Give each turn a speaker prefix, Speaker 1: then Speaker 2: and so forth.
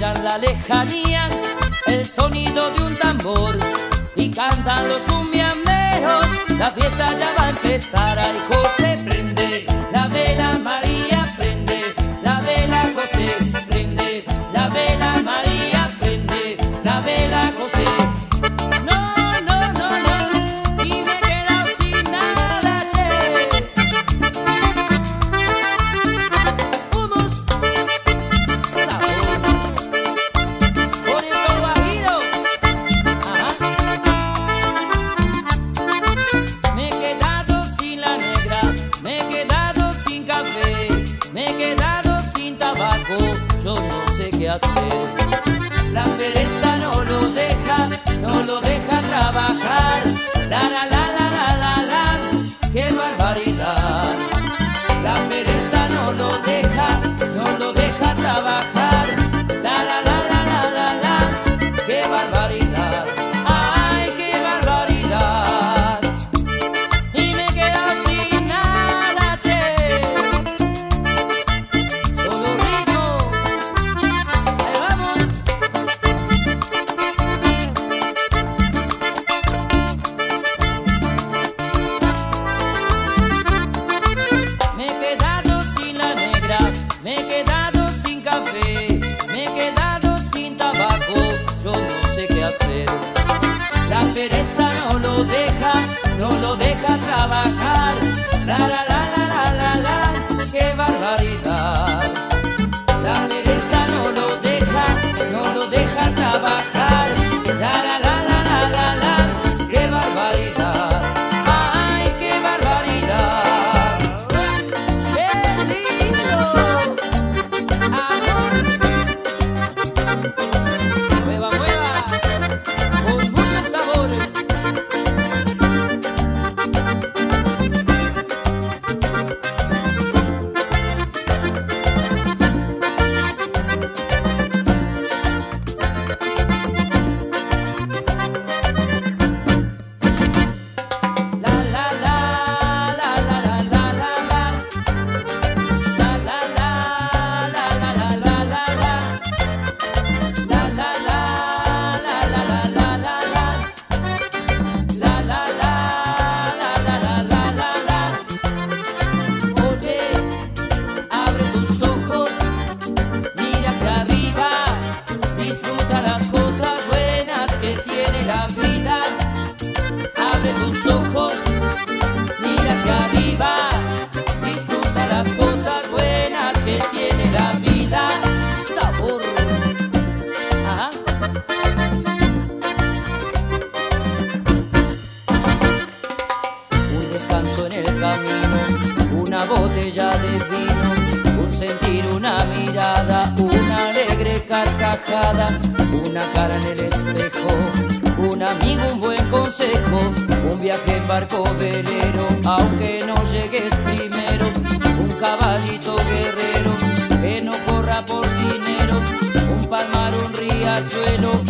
Speaker 1: escuchan la lejanía, el sonido de un tambor y cantan los cumbiamberos. La fiesta ya va a empezar, ay José, prende la vela María, prende la vela José, prende la vela María, prende la vela José. No, no, no, no, y me he quedado sin nada, che. Hummus, sabor, con el guajiro. Ajá. Me he quedado sin la negra, me he quedado sin café, me he quedado sin tabaco, yo no sé qué hacer. La pereza no lo deja trabajar. La la la la la la la, qué barbaridad. La pereza no lo deja trabajar. La la la la la la la, qué barbaridad. Ay, qué barbaridad. Y me he quedado sin nada, che. Solo ritmo. Ahí vamos. Me he quedado sin la negra, me he quedado sin café, me he quedado sin tabaco, yo no sé qué hacer. La pereza no lo deja trabajar. La la la la la la la, qué barbaridad. La pereza no lo deja trabajar. La la la la la la la, qué barbaridad. Ay, qué barbaridad. ¡Qué lindo! Amor. Mueva, mueva, con mucho sabor. La la la la la la la la la. La la la la la la la la la. La la la la la la la la la. La la la la la la la la. Oye, abre tus ojos, mira hacia arriba, disfruta las cosas buenas que tiene la vida. Abre tus ojos, mira hacia arriba, disfruta las cosas buenas que tiene la vida. Sabor. Ajá. Un descanso en el camino, una botella de vino, un sentir, una mirada, una alegre carcajada, una cara en el espejo, un amigo, un buen consejo, un viaje en barco velero, aunque no llegues primero, un caballito guerrero que no corra por dinero, un palmar, un riachuelo,